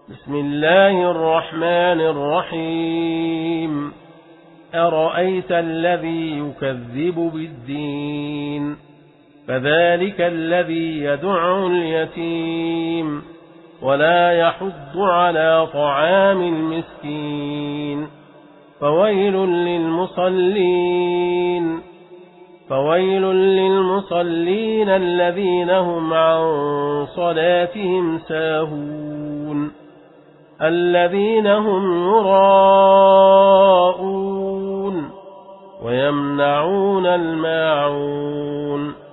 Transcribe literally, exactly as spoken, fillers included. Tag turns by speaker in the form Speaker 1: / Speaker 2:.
Speaker 1: بسم الله الرحمن الرحيم أرأيت الذي يكذب بالدين فذلك الذي يدع اليتيم ولا يحض على طعام المسكين فويل للمصلين فويل للمصلين الذين هم عن صلاتهم ساهون الذين هم يراءون ويمنعون الماعون